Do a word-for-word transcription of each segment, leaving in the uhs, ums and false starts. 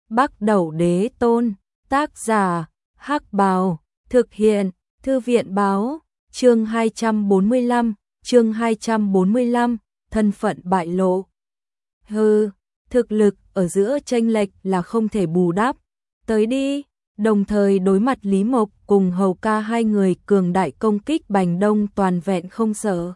Bắc Đẩu Đế Tôn, tác giả, Hắc Bào, thực hiện, Thư viện báo, chương hai trăm bốn mươi lăm, chương hai trăm bốn mươi lăm, thân phận bại lộ. Hừ, thực lực ở giữa chênh lệch là không thể bù đắp, tới đi. Đồng thời đối mặt Lý Mộc cùng Hầu Ca hai người cường đại công kích Bành Đông toàn vẹn không sợ.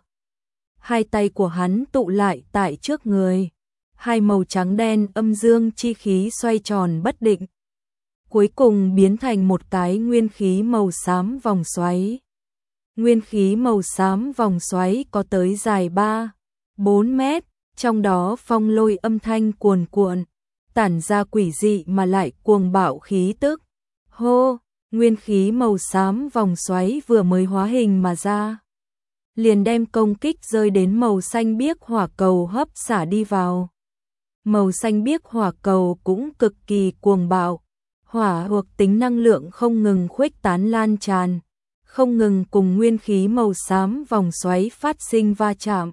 Hai tay của hắn tụ lại tại trước người, hai màu trắng đen âm dương chi khí xoay tròn bất định, cuối cùng biến thành một cái nguyên khí màu xám vòng xoáy. Nguyên khí màu xám vòng xoáy có tới dài ba, bốn mét, trong đó phong lôi âm thanh cuồn cuộn, tản ra quỷ dị mà lại cuồng bạo khí tức. Hô, nguyên khí màu xám vòng xoáy vừa mới hóa hình mà ra, liền đem công kích rơi đến màu xanh biếc hỏa cầu hấp xả đi vào. Màu xanh biếc hỏa cầu cũng cực kỳ cuồng bạo, hỏa thuộc tính năng lượng không ngừng khuếch tán lan tràn, không ngừng cùng nguyên khí màu xám vòng xoáy phát sinh va chạm.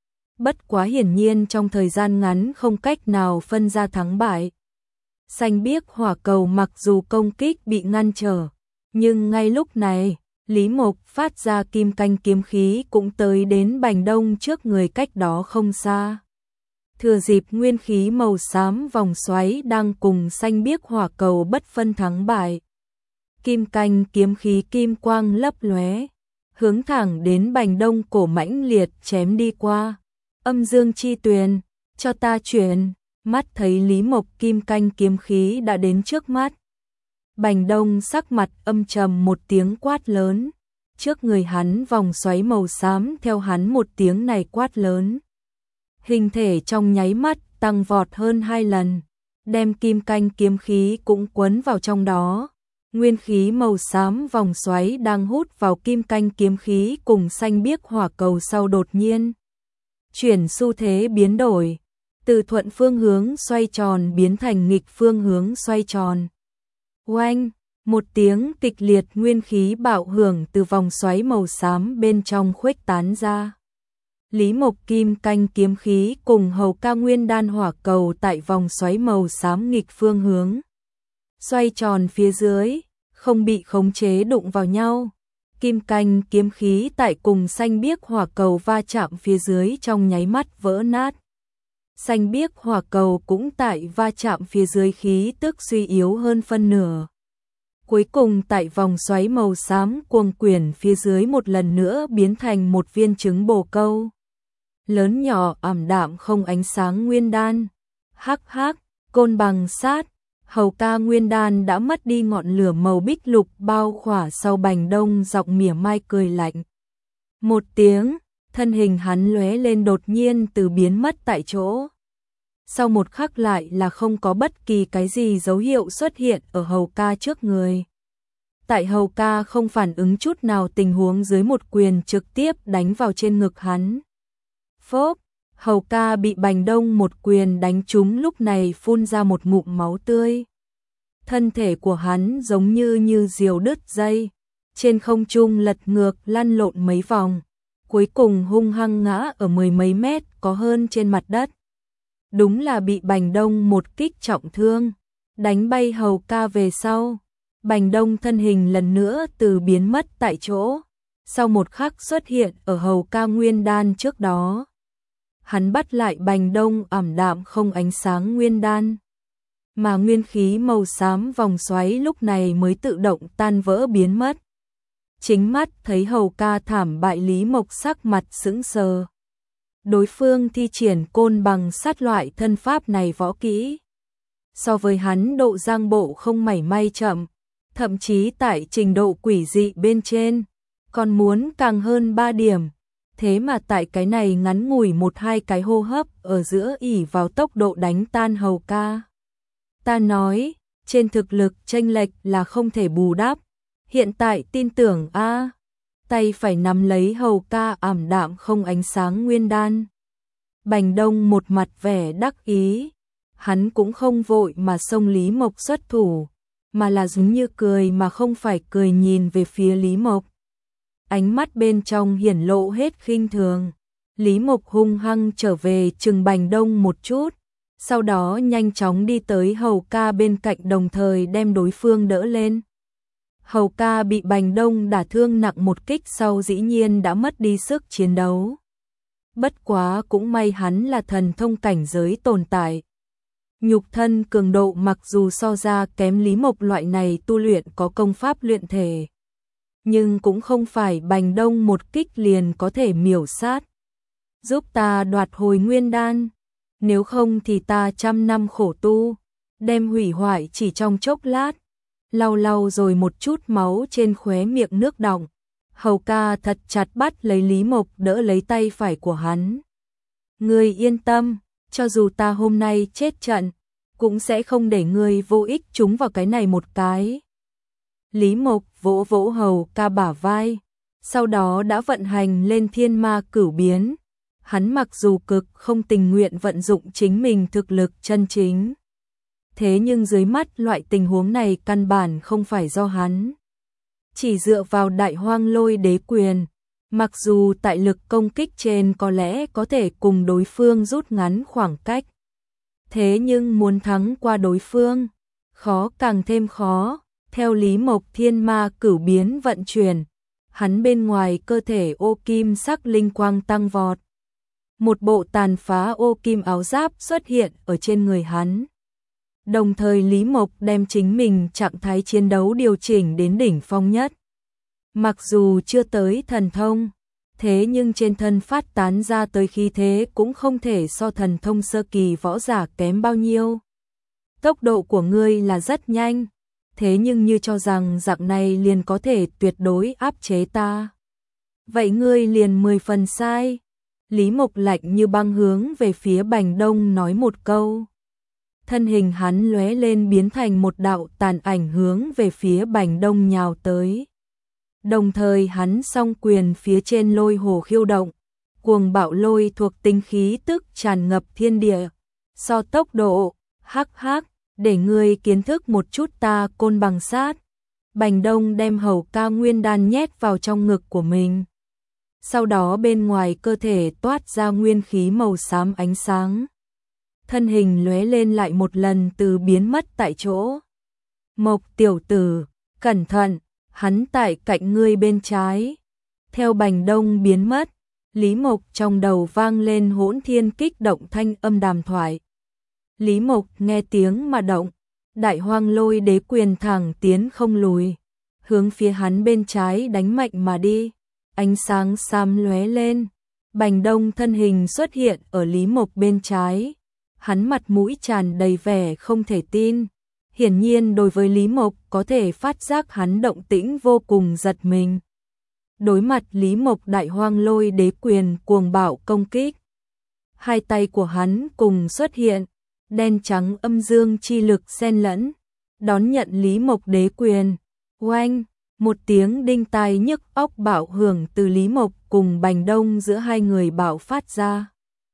Bất quá hiển nhiên trong thời gian ngắn không cách nào phân ra thắng bại. Xanh biếc hỏa cầu mặc dù công kích bị ngăn trở, nhưng ngay lúc này, Lý Mộc phát ra kim canh kiếm khí cũng tới đến Bành Đông trước người cách đó không xa. Thừa dịp nguyên khí màu xám vòng xoáy đang cùng xanh biếc hỏa cầu bất phân thắng bại, kim canh kiếm khí kim quang lấp lóe, hướng thẳng đến Bành Đông cổ mãnh liệt chém đi qua. Âm dương chi tuyền, cho ta chuyển. Mắt thấy Lý Mộc kim canh kiếm khí đã đến trước mắt, Bành Đông sắc mặt âm trầm một tiếng quát lớn, trước người hắn vòng xoáy màu xám theo hắn một tiếng này quát lớn, hình thể trong nháy mắt tăng vọt hơn hai lần, đem kim canh kiếm khí cũng quấn vào trong đó. Nguyên khí màu xám vòng xoáy đang hút vào kim canh kiếm khí cùng xanh biếc hỏa cầu sau đột nhiên chuyển xu thế biến đổi, từ thuận phương hướng xoay tròn biến thành nghịch phương hướng xoay tròn. Oanh, một tiếng kịch liệt nguyên khí bạo hưởng từ vòng xoáy màu xám bên trong khuếch tán ra. Lý Mộc kim canh kiếm khí cùng Hầu Ca nguyên đan hỏa cầu tại vòng xoáy màu xám nghịch phương hướng xoay tròn phía dưới, không bị khống chế đụng vào nhau. Kim canh kiếm khí tại cùng xanh biếc hỏa cầu va chạm phía dưới trong nháy mắt vỡ nát. Xanh biếc hỏa cầu cũng tại va chạm phía dưới khí tức suy yếu hơn phân nửa. Cuối cùng tại vòng xoáy màu xám cuồng quyển phía dưới một lần nữa biến thành một viên trứng bồ câu. Lớn nhỏ ảm đạm không ánh sáng nguyên đan. Hắc hắc, côn bằng sát. Hầu Ca nguyên đan đã mất đi ngọn lửa màu bích lục bao khỏa sau Bành Đông giọng mỉa mai cười lạnh. Một tiếng, thân hình hắn lóe lên đột nhiên từ biến mất tại chỗ. Sau một khắc lại là không có bất kỳ cái gì dấu hiệu xuất hiện ở Hầu Ca trước người. Tại Hầu Ca không phản ứng chút nào tình huống dưới một quyền trực tiếp đánh vào trên ngực hắn. Phốp, Hầu Ca bị Bành Đông một quyền đánh trúng lúc này phun ra một ngụm máu tươi. Thân thể của hắn giống như như diều đứt dây, trên không trung lật ngược lăn lộn mấy vòng, cuối cùng hung hăng ngã ở mười mấy mét có hơn trên mặt đất. Đúng là bị Bành Đông một kích trọng thương, đánh bay Hầu Ca về sau. Bành Đông thân hình lần nữa từ biến mất tại chỗ, sau một khắc xuất hiện ở Hầu Ca nguyên đan trước đó. Hắn bắt lại Bành Đông ảm đạm không ánh sáng nguyên đan, mà nguyên khí màu xám vòng xoáy lúc này mới tự động tan vỡ biến mất. Chính mắt thấy Hầu Ca thảm bại Lý Mộc sắc mặt sững sờ. Đối phương thi triển côn bằng sát loại thân pháp này võ kỹ, so với hắn độ giang bộ không mảy may chậm, thậm chí tại trình độ quỷ dị bên trên, còn muốn càng hơn ba điểm. Thế mà tại cái này ngắn ngủi một hai cái hô hấp ở giữa ỷ vào tốc độ đánh tan Hầu Ca. Ta nói, trên thực lực chênh lệch là không thể bù đắp. Hiện tại tin tưởng a, tay phải nắm lấy Hầu Ca ảm đạm không ánh sáng nguyên đan. Bành Đông một mặt vẻ đắc ý, hắn cũng không vội mà xông Lý Mộc xuất thủ, mà là giống như cười mà không phải cười nhìn về phía Lý Mộc. Ánh mắt bên trong hiển lộ hết khinh thường. Lý Mộc hung hăng trở về chừng Bành Đông một chút, sau đó nhanh chóng đi tới Hầu Ca bên cạnh đồng thời đem đối phương đỡ lên. Hầu Ca bị Bành Đông đả thương nặng một kích sau dĩ nhiên đã mất đi sức chiến đấu. Bất quá cũng may hắn là thần thông cảnh giới tồn tại. Nhục thân cường độ mặc dù so ra kém Lý Mộc loại này tu luyện có công pháp luyện thể, nhưng cũng không phải Bành Đông một kích liền có thể miểu sát. Giúp ta đoạt hồi nguyên đan, nếu không thì ta trăm năm khổ tu, đem hủy hoại chỉ trong chốc lát. Lau lau rồi một chút máu trên khóe miệng nước đọng. Hầu Ca thật chặt bắt lấy Lý Mộc đỡ lấy tay phải của hắn. Ngươi yên tâm, cho dù ta hôm nay chết trận, cũng sẽ không để ngươi vô ích trúng vào cái này một cái. Lý Mộc vỗ vỗ Hầu Ca bả vai, sau đó đã vận hành lên thiên ma cửu biến. Hắn mặc dù cực không tình nguyện vận dụng chính mình thực lực chân chính, thế nhưng dưới mắt loại tình huống này căn bản không phải do hắn. Chỉ dựa vào Đại Hoang Lôi Đế Quyền, mặc dù tại lực công kích trên có lẽ có thể cùng đối phương rút ngắn khoảng cách, thế nhưng muốn thắng qua đối phương, khó càng thêm khó. Theo Lý Mộc thiên ma cửu biến vận chuyển, hắn bên ngoài cơ thể ô kim sắc linh quang tăng vọt. Một bộ tàn phá ô kim áo giáp xuất hiện ở trên người hắn. Đồng thời Lý Mộc đem chính mình trạng thái chiến đấu điều chỉnh đến đỉnh phong nhất. Mặc dù chưa tới thần thông, thế nhưng trên thân phát tán ra tới khí thế cũng không thể so thần thông sơ kỳ võ giả kém bao nhiêu. Tốc độ của ngươi là rất nhanh, thế nhưng như cho rằng dạng này liền có thể tuyệt đối áp chế ta. Vậy ngươi liền mười phần sai. Lý Mộc lạnh như băng hướng về phía Bành Đông nói một câu. Thân hình hắn lóe lên biến thành một đạo tàn ảnh hướng về phía Bành Đông nhào tới. Đồng thời hắn song quyền phía trên lôi hồ khiêu động, cuồng bạo lôi thuộc tinh khí tức tràn ngập thiên địa. So tốc độ, hắc hắc, để ngươi kiến thức một chút ta côn bằng sát. Bành Đông đem Hầu Ca nguyên đan nhét vào trong ngực của mình. Sau đó bên ngoài cơ thể toát ra nguyên khí màu xám ánh sáng. Thân hình lóe lên lại một lần từ biến mất tại chỗ. Mộc tiểu tử, cẩn thận, hắn tại cạnh ngươi bên trái. Theo Bành Đông biến mất, Lý Mộc trong đầu vang lên hỗn thiên kích động thanh âm đàm thoại. Lý Mộc nghe tiếng mà động, Đại Hoang Lôi Đế Quyền thẳng tiến không lùi, hướng phía hắn bên trái đánh mạnh mà đi. Ánh sáng xám lóe lên, Bành Đông thân hình xuất hiện ở Lý Mộc bên trái. Hắn mặt mũi tràn đầy vẻ không thể tin. Hiển nhiên đối với Lý Mộc có thể phát giác hắn động tĩnh vô cùng giật mình. Đối mặt Lý Mộc Đại Hoang Lôi Đế Quyền cuồng bạo công kích, hai tay của hắn cùng xuất hiện, đen trắng âm dương chi lực xen lẫn, đón nhận Lý Mộc Đế Quyền. Oanh, một tiếng đinh tai nhức óc bạo hưởng từ Lý Mộc cùng Bành Đông giữa hai người bạo phát ra.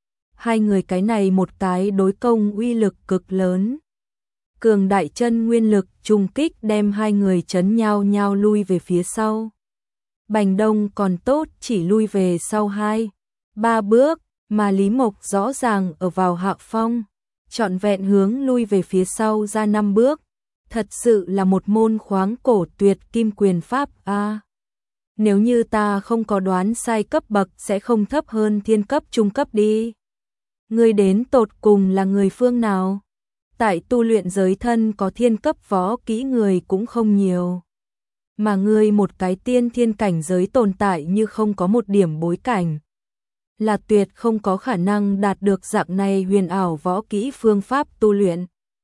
Hai người cái này một cái đối công uy lực cực lớn. Cường đại chân nguyên lực trùng kích đem hai người chấn nhau nhau lui về phía sau. Bành Đông còn tốt chỉ lui về sau hai, ba bước, mà Lý Mộc rõ ràng ở vào hạ phong, trọn vẹn hướng lui về phía sau ra năm bước. Thật sự là một môn khoáng cổ tuyệt kim quyền pháp a. À, nếu như ta không có đoán sai cấp bậc sẽ không thấp hơn thiên cấp trung cấp đi. Ngươi đến tột cùng là người phương nào? Tại tu luyện giới thân có thiên cấp võ kỹ người cũng không nhiều. Mà ngươi một cái tiên thiên cảnh giới tồn tại như không có một điểm bối cảnh, là tuyệt không có khả năng đạt được dạng này huyền ảo võ kỹ phương pháp tu luyện.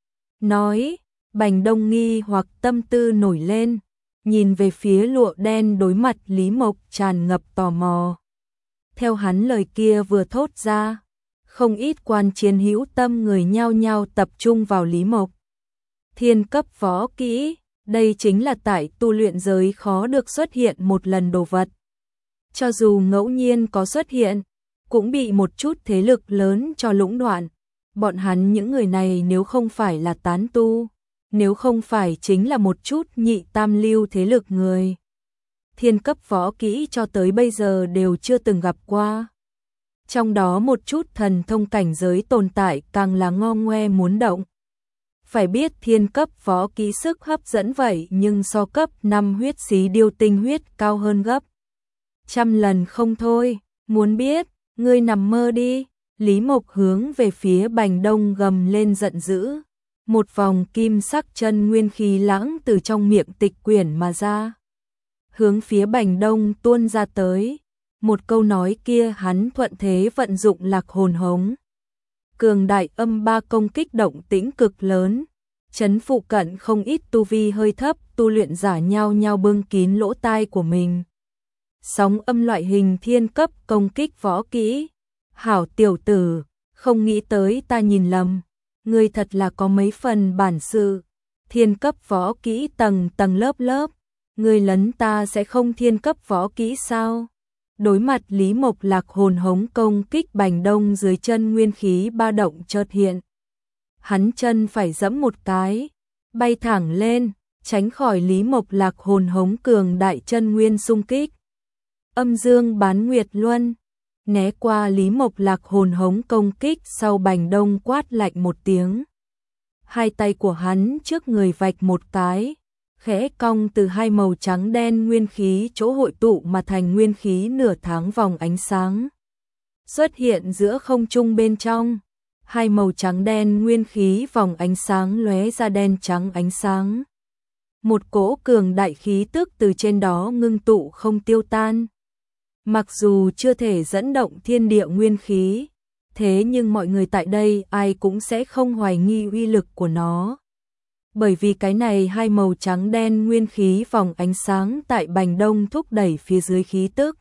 Nói, Bành Đông nghi hoặc tâm tư nổi lên, nhìn về phía lụa đen đối mặt Lý Mộc tràn ngập tò mò. Theo hắn lời kia vừa thốt ra, không ít quan chiến hữu tâm người nhao nhao tập trung vào Lý Mộc. Thiên cấp võ kỹ, đây chính là tại tu luyện giới khó được xuất hiện một lần đồ vật. Cho dù ngẫu nhiên có xuất hiện, cũng bị một chút thế lực lớn cho lũng đoạn. Bọn hắn những người này nếu không phải là tán tu, nếu không phải chính là một chút nhị tam lưu thế lực người, thiên cấp võ kỹ cho tới bây giờ đều chưa từng gặp qua. Trong đó một chút thần thông cảnh giới tồn tại càng là ngo ngoe muốn động. Phải biết thiên cấp võ kỹ sức hấp dẫn vậy nhưng so cấp năm huyết xí điêu tinh huyết cao hơn gấp trăm lần không thôi. Muốn biết, ngươi nằm mơ đi. Lý Mộc hướng về phía Bành Đông gầm lên giận dữ. Một vòng kim sắc chân nguyên khí lãng từ trong miệng tịch quyển mà ra. Hướng phía Bành Đông tuôn ra tới. Một câu nói kia hắn thuận thế vận dụng lạc hồn hống. Cường đại âm ba công kích động tĩnh cực lớn. Chấn phụ cận không ít tu vi hơi thấp, tu luyện giả nhau nhau bưng kín lỗ tai của mình. Sóng âm loại hình thiên cấp công kích võ kỹ. Hảo tiểu tử, không nghĩ tới ta nhìn lầm. Ngươi thật là có mấy phần bản sự. Thiên cấp võ kỹ tầng tầng lớp lớp. Ngươi lấn ta sẽ không thiên cấp võ kỹ sao? Đối mặt Lý Mộc lạc hồn hống công kích Bành Đông dưới chân nguyên khí ba động chợt hiện. Hắn chân phải giẫm một cái, bay thẳng lên, tránh khỏi Lý Mộc lạc hồn hống cường đại chân nguyên xung kích. Âm dương bán nguyệt luân, né qua Lý Mộc lạc hồn hống công kích sau Bành Đông quát lạnh một tiếng. Hai tay của hắn trước người vạch một cái, khẽ cong từ hai màu trắng đen nguyên khí chỗ hội tụ mà thành nguyên khí nửa tháng vòng ánh sáng. Xuất hiện giữa không trung bên trong, hai màu trắng đen nguyên khí vòng ánh sáng lóe ra đen trắng ánh sáng. Một cỗ cường đại khí tức từ trên đó ngưng tụ không tiêu tan. Mặc dù chưa thể dẫn động thiên địa nguyên khí, thế nhưng mọi người tại đây ai cũng sẽ không hoài nghi uy lực của nó. Bởi vì cái này hai màu trắng đen nguyên khí vòng ánh sáng tại Bành Đông thúc đẩy phía dưới khí tức.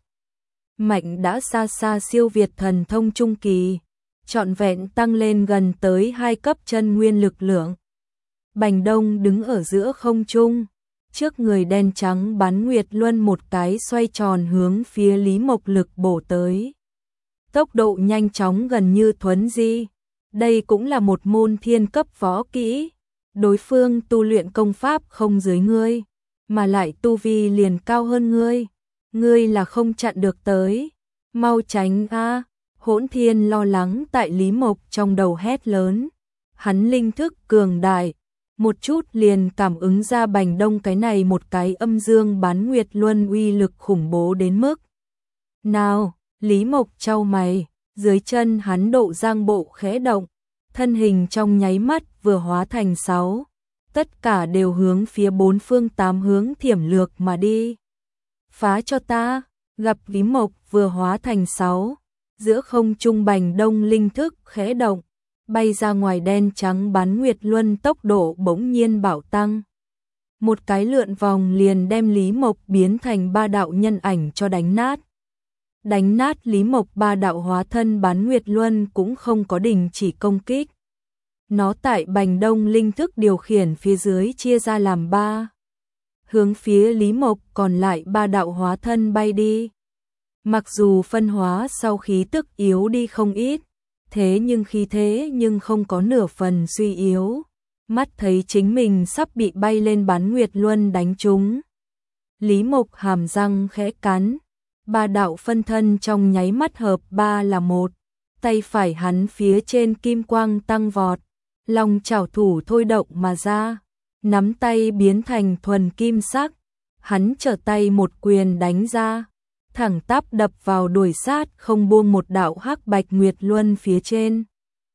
Mạnh đã xa xa siêu việt thần thông trung kỳ, trọn vẹn tăng lên gần tới hai cấp chân nguyên lực lượng. Bành Đông đứng ở giữa không trung, trước người đen trắng bán nguyệt luân một cái xoay tròn hướng phía Lý Mộc lực bổ tới. Tốc độ nhanh chóng gần như thuấn di, đây cũng là một môn thiên cấp võ kỹ. Đối phương tu luyện công pháp không dưới ngươi, mà lại tu vi liền cao hơn ngươi, ngươi là không chặn được tới, mau tránh a! Hỗn Thiên lo lắng tại Lý Mộc trong đầu hét lớn. Hắn linh thức cường đại, một chút liền cảm ứng ra Bành Đông cái này một cái âm dương bán nguyệt luân uy lực khủng bố đến mức nào. Lý Mộc chau mày, dưới chân hắn độ giang bộ khẽ động, thân hình trong nháy mắt vừa hóa thành sáu, tất cả đều hướng phía bốn phương tám hướng thiểm lược mà đi. Phá cho ta! Gặp Lý Mộc vừa hóa thành sáu, giữa không trung Bành Đông linh thức khẽ động, bay ra ngoài đen trắng bán nguyệt luân tốc độ bỗng nhiên bảo tăng. Một cái lượn vòng liền đem Lý Mộc biến thành ba đạo nhân ảnh cho đánh nát. Đánh nát Lý Mộc ba đạo hóa thân bán nguyệt luân cũng không có đình chỉ công kích. Nó tại Bành Đông linh thức điều khiển phía dưới chia ra làm ba. Hướng phía Lý Mộc còn lại ba đạo hóa thân bay đi. Mặc dù phân hóa sau khí tức yếu đi không ít, thế nhưng khí thế nhưng không có nửa phần suy yếu. Mắt thấy chính mình sắp bị bay lên bán nguyệt luân đánh trúng. Lý Mộc hàm răng khẽ cắn, ba đạo phân thân trong nháy mắt hợp ba là một. Tay phải hắn phía trên kim quang tăng vọt, long chảo thủ thôi động mà ra, nắm tay biến thành thuần kim sắc. Hắn trở tay một quyền đánh ra, thẳng tắp đập vào đuổi sát không buông một đạo hắc bạch nguyệt luân phía trên.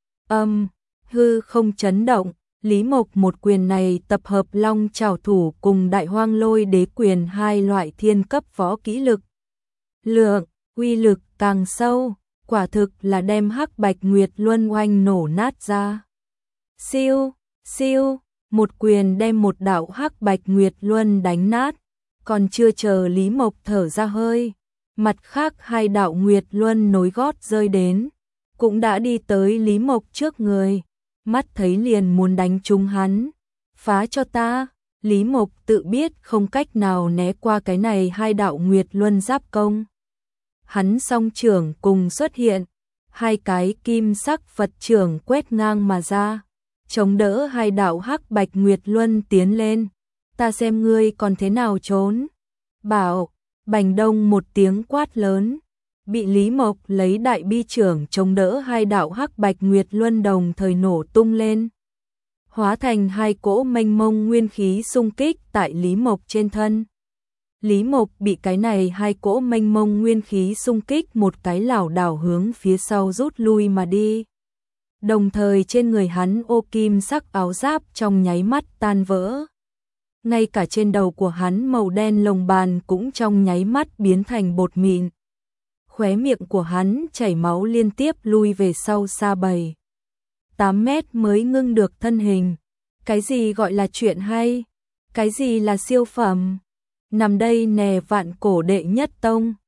Âm, hư không chấn động, Lý Mộc một quyền này tập hợp long chảo thủ cùng đại hoang lôi đế quyền hai loại thiên cấp võ kỹ lực. Lượng, uy lực càng sâu, quả thực là đem hắc bạch nguyệt luân oanh nổ nát ra. Siêu, siêu, một quyền đem một đạo hắc bạch nguyệt luân đánh nát, còn chưa chờ Lý Mộc thở ra hơi, mặt khác hai đạo nguyệt luân nối gót rơi đến, cũng đã đi tới Lý Mộc trước người, mắt thấy liền muốn đánh trúng hắn. Phá cho ta! Lý Mộc tự biết không cách nào né qua cái này hai đạo nguyệt luân giáp công. Hắn song trưởng cùng xuất hiện, hai cái kim sắc Phật trưởng quét ngang mà ra, chống đỡ hai đạo hắc bạch nguyệt luân tiến lên. Ta xem ngươi còn thế nào trốn. Bảo, Bành Đông một tiếng quát lớn, bị Lý Mộc lấy đại bi trưởng chống đỡ, hai đạo hắc bạch nguyệt luân đồng thời nổ tung lên, hóa thành hai cỗ mênh mông nguyên khí xung kích tại Lý Mộc trên thân. Lý Mộc bị cái này hai cỗ mênh mông nguyên khí xung kích một cái lảo đảo hướng phía sau rút lui mà đi. Đồng thời trên người hắn ô kim sắc áo giáp trong nháy mắt tan vỡ. Ngay cả trên đầu của hắn màu đen lồng bàn cũng trong nháy mắt biến thành bột mịn. Khóe miệng của hắn chảy máu liên tiếp lui về sau xa bảy tám mét mới ngưng được thân hình. Cái gì gọi là chuyện hay? Cái gì là siêu phẩm? Nằm đây nè vạn cổ đệ nhất tông.